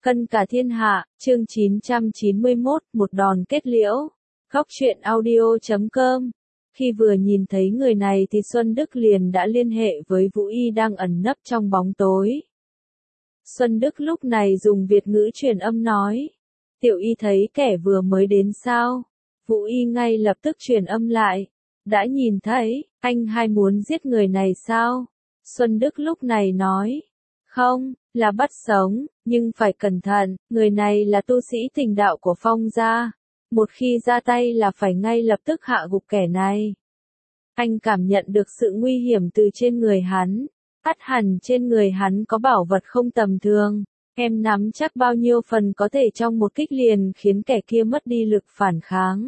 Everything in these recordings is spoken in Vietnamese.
Cân cả thiên hạ, chương 991, một đòn kết liễu. Góc truyện audio.com. Khi vừa nhìn thấy người này thì Xuân Đức liền đã liên hệ với Vũ Y đang ẩn nấp trong bóng tối. Xuân Đức lúc này dùng Việt ngữ truyền âm nói. Tiểu Y thấy kẻ vừa mới đến sao? Vũ Y ngay lập tức truyền âm lại. Đã nhìn thấy, anh hai muốn giết người này sao? Xuân Đức lúc này nói. Không, là bắt sống, nhưng phải cẩn thận, người này là tu sĩ tình đạo của Phong gia. Một khi ra tay là phải ngay lập tức hạ gục kẻ này. Anh cảm nhận được sự nguy hiểm từ trên người hắn. Ắt hẳn trên người hắn có bảo vật không tầm thường. Em nắm chắc bao nhiêu phần có thể trong một kích liền khiến kẻ kia mất đi lực phản kháng.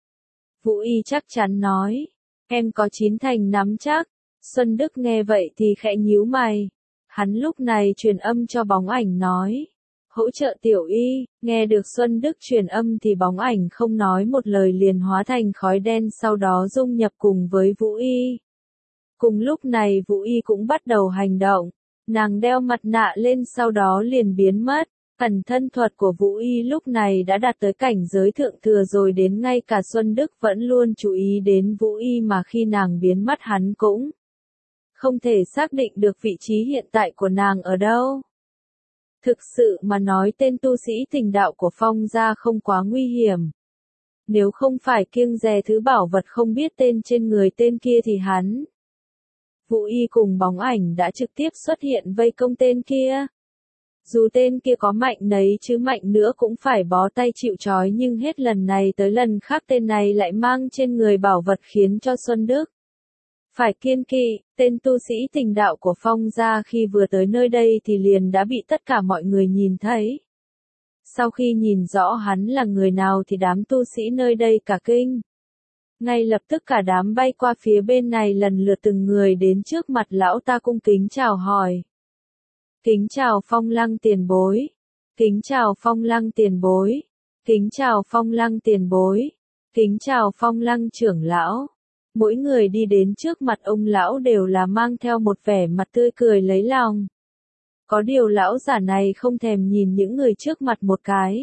Vũ Y chắc chắn nói. Em có 9 thành nắm chắc. Xuân Đức nghe vậy thì khẽ nhíu mày. Hắn lúc này truyền âm cho bóng ảnh nói. Hỗ trợ Tiểu Y, nghe được Xuân Đức truyền âm thì bóng ảnh không nói một lời liền hóa thành khói đen sau đó dung nhập cùng với Vũ Y. Cùng lúc này Vũ Y cũng bắt đầu hành động. Nàng đeo mặt nạ lên sau đó liền biến mất. Ẩn thân thuật của Vũ Y lúc này đã đạt tới cảnh giới thượng thừa rồi đến ngay cả Xuân Đức vẫn luôn chú ý đến Vũ Y mà khi nàng biến mất hắn cũng không thể xác định được vị trí hiện tại của nàng ở đâu. Thực sự mà nói tên tu sĩ tình đạo của Phong gia không quá nguy hiểm. Nếu không phải kiêng dè thứ bảo vật không biết tên trên người tên kia thì hắn. Vũ Y cùng bóng ảnh đã trực tiếp xuất hiện vây công tên kia. Dù tên kia có mạnh nấy chứ mạnh nữa cũng phải bó tay chịu trói nhưng hết lần này tới lần khác tên này lại mang trên người bảo vật khiến cho Xuân Đức phải kiêng kỵ. Tên tu sĩ tình đạo của Phong gia khi vừa tới nơi đây thì liền đã bị tất cả mọi người nhìn thấy. Sau khi nhìn rõ hắn là người nào thì đám tu sĩ nơi đây cả kinh. Ngay lập tức cả đám bay qua phía bên này lần lượt từng người đến trước mặt lão ta cung kính chào hỏi. Kính chào Phong Lăng tiền bối. Kính chào Phong Lăng tiền bối. Kính chào Phong Lăng tiền bối. Kính chào Phong Lăng trưởng lão. Mỗi người đi đến trước mặt ông lão đều là mang theo một vẻ mặt tươi cười lấy lòng. Có điều lão giả này không thèm nhìn những người trước mặt một cái.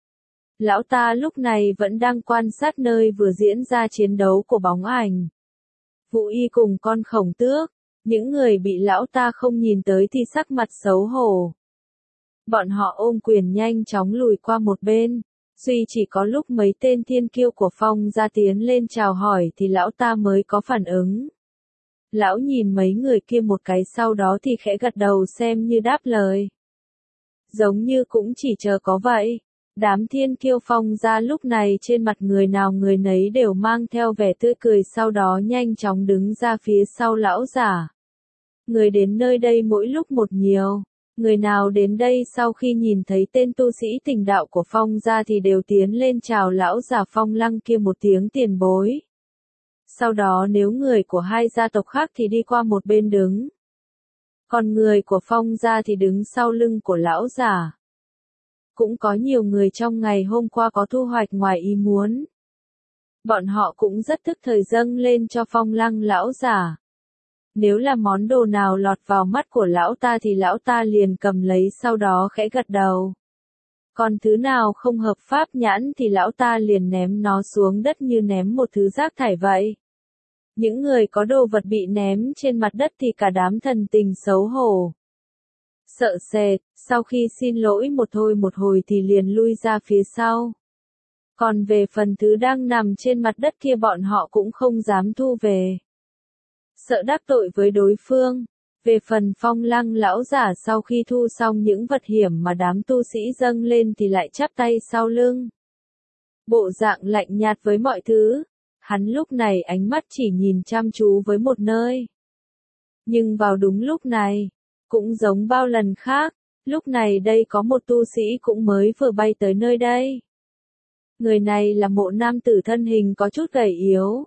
Lão ta lúc này vẫn đang quan sát nơi vừa diễn ra chiến đấu của bóng ảnh. Vũ Y cùng con khổng tước, những người bị lão ta không nhìn tới thì sắc mặt xấu hổ. Bọn họ ôm quyền nhanh chóng lùi qua một bên. Duy chỉ có lúc mấy tên thiên kiêu của Phong gia tiến lên chào hỏi thì lão ta mới có phản ứng. Lão nhìn mấy người kia một cái sau đó thì khẽ gật đầu xem như đáp lời. Giống như cũng chỉ chờ có vậy. Đám thiên kiêu Phong gia lúc này trên mặt người nào người nấy đều mang theo vẻ tươi cười sau đó nhanh chóng đứng ra phía sau lão giả. Người đến nơi đây mỗi lúc một nhiều. Người nào đến đây sau khi nhìn thấy tên tu sĩ tình đạo của Phong gia thì đều tiến lên chào lão giả Phong Lăng kia một tiếng tiền bối. Sau đó nếu người của hai gia tộc khác thì đi qua một bên đứng. Còn người của Phong gia thì đứng sau lưng của lão giả. Cũng có nhiều người trong ngày hôm qua có thu hoạch ngoài ý muốn. Bọn họ cũng rất thức thời dâng lên cho Phong Lăng lão giả. Nếu là món đồ nào lọt vào mắt của lão ta thì lão ta liền cầm lấy sau đó khẽ gật đầu. Còn thứ nào không hợp pháp nhãn thì lão ta liền ném nó xuống đất như ném một thứ rác thải vậy. Những người có đồ vật bị ném trên mặt đất thì cả đám thần tình xấu hổ. Sợ sệt, sau khi xin lỗi một hồi thì liền lui ra phía sau. Còn về phần thứ đang nằm trên mặt đất kia bọn họ cũng không dám thu về. Sợ đắc tội với đối phương. Về phần Phong Lăng lão giả sau khi thu xong những vật hiểm mà đám tu sĩ dâng lên thì lại chắp tay sau lưng. Bộ dạng lạnh nhạt với mọi thứ. Hắn lúc này ánh mắt chỉ nhìn chăm chú với một nơi. Nhưng vào đúng lúc này, cũng giống bao lần khác, lúc này đây có một tu sĩ cũng mới vừa bay tới nơi đây. Người này là một nam tử thân hình có chút gầy yếu.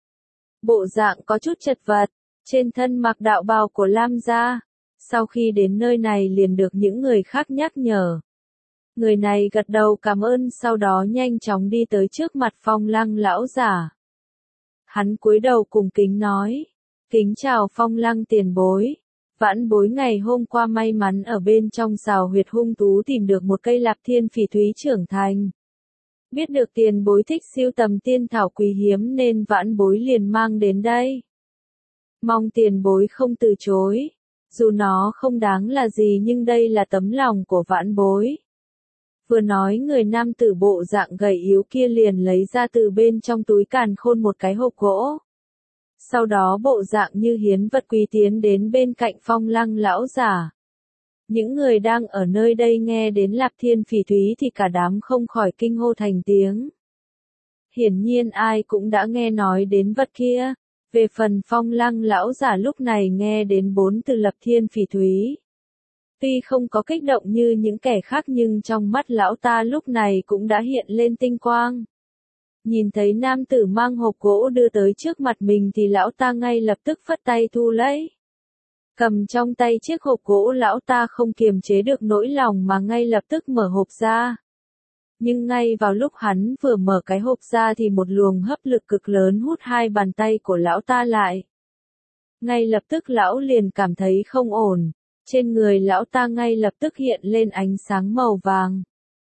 Bộ dạng có chút chật vật, trên thân mặc đạo bào của Lam gia. Sau khi đến nơi này liền được những người khác nhắc nhở. Người này gật đầu cảm ơn sau đó nhanh chóng đi tới trước mặt Phong Lăng lão giả. Hắn cúi đầu cùng kính nói. Kính chào Phong Lăng tiền bối. Vãn Bối ngày hôm qua may mắn ở bên trong xào huyệt hung thú tìm được một cây Lạp Thiên Phỉ Thúy trưởng thành. Biết được tiền bối thích sưu tầm tiên thảo quý hiếm nên Vãn Bối liền mang đến đây. Mong tiền bối không từ chối. Dù nó không đáng là gì nhưng đây là tấm lòng của Vãn Bối. Vừa nói người nam tử bộ dạng gầy yếu kia liền lấy ra từ bên trong túi càn khôn một cái hộp gỗ. Sau đó bộ dạng như hiến vật quý tiến đến bên cạnh Phong Lăng lão giả. Những người đang ở nơi đây nghe đến Lạp Thiên Phỉ Thúy thì cả đám không khỏi kinh hô thành tiếng. Hiển nhiên ai cũng đã nghe nói đến vật kia. Về phần Phong Lăng lão giả lúc này nghe đến 4 từ Lạp Thiên Phỉ Thúy. Tuy không có kích động như những kẻ khác nhưng trong mắt lão ta lúc này cũng đã hiện lên tinh quang. Nhìn thấy nam tử mang hộp gỗ đưa tới trước mặt mình thì lão ta ngay lập tức phất tay thu lấy. Cầm trong tay chiếc hộp gỗ lão ta không kiềm chế được nỗi lòng mà ngay lập tức mở hộp ra. Nhưng ngay vào lúc hắn vừa mở cái hộp ra thì một luồng hấp lực cực lớn hút hai bàn tay của lão ta lại. Ngay lập tức lão liền cảm thấy không ổn, trên người lão ta ngay lập tức hiện lên ánh sáng màu vàng.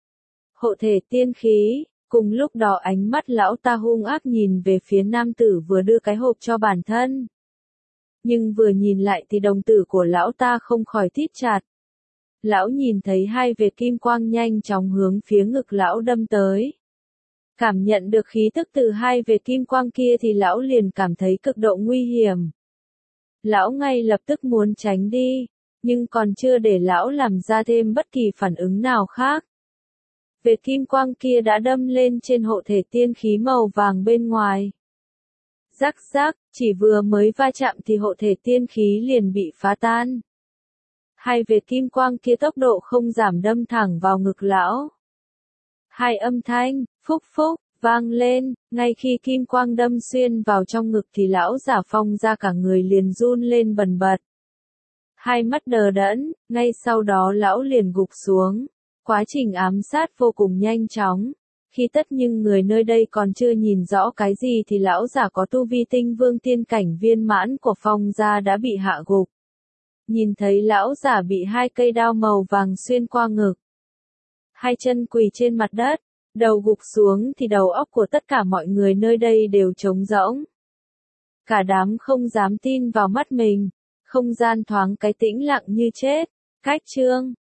Hộ thể tiên khí, cùng lúc đó ánh mắt lão ta hung ác nhìn về phía nam tử vừa đưa cái hộp cho bản thân. Nhưng vừa nhìn lại thì đồng tử của lão ta không khỏi thít chặt. Lão nhìn thấy hai vệt kim quang nhanh chóng hướng phía ngực lão đâm tới. Cảm nhận được khí tức từ hai vệt kim quang kia thì lão liền cảm thấy cực độ nguy hiểm. Lão ngay lập tức muốn tránh đi, nhưng còn chưa để lão làm ra thêm bất kỳ phản ứng nào khác. Vệt kim quang kia đã đâm lên trên hộ thể tiên khí màu vàng bên ngoài. Rắc rắc, chỉ vừa mới va chạm thì hộ thể tiên khí liền bị phá tan. Hai vệt kim quang kia tốc độ không giảm đâm thẳng vào ngực lão. Hai âm thanh, phúc phúc, vang lên, ngay khi kim quang đâm xuyên vào trong ngực thì lão giả Phong ra cả người liền run lên bần bật. Hai mắt đờ đẫn, ngay sau đó lão liền gục xuống. Quá trình ám sát vô cùng nhanh chóng. Khi tất nhưng người nơi đây còn chưa nhìn rõ cái gì thì lão giả có tu vi tinh vương tiên cảnh viên mãn của Phong gia đã bị hạ gục. Nhìn thấy lão giả bị hai cây đao màu vàng xuyên qua ngực. Hai chân quỳ trên mặt đất, đầu gục xuống thì đầu óc của tất cả mọi người nơi đây đều trống rỗng. Cả đám không dám tin vào mắt mình, không gian thoáng cái tĩnh lặng như chết. Cách chương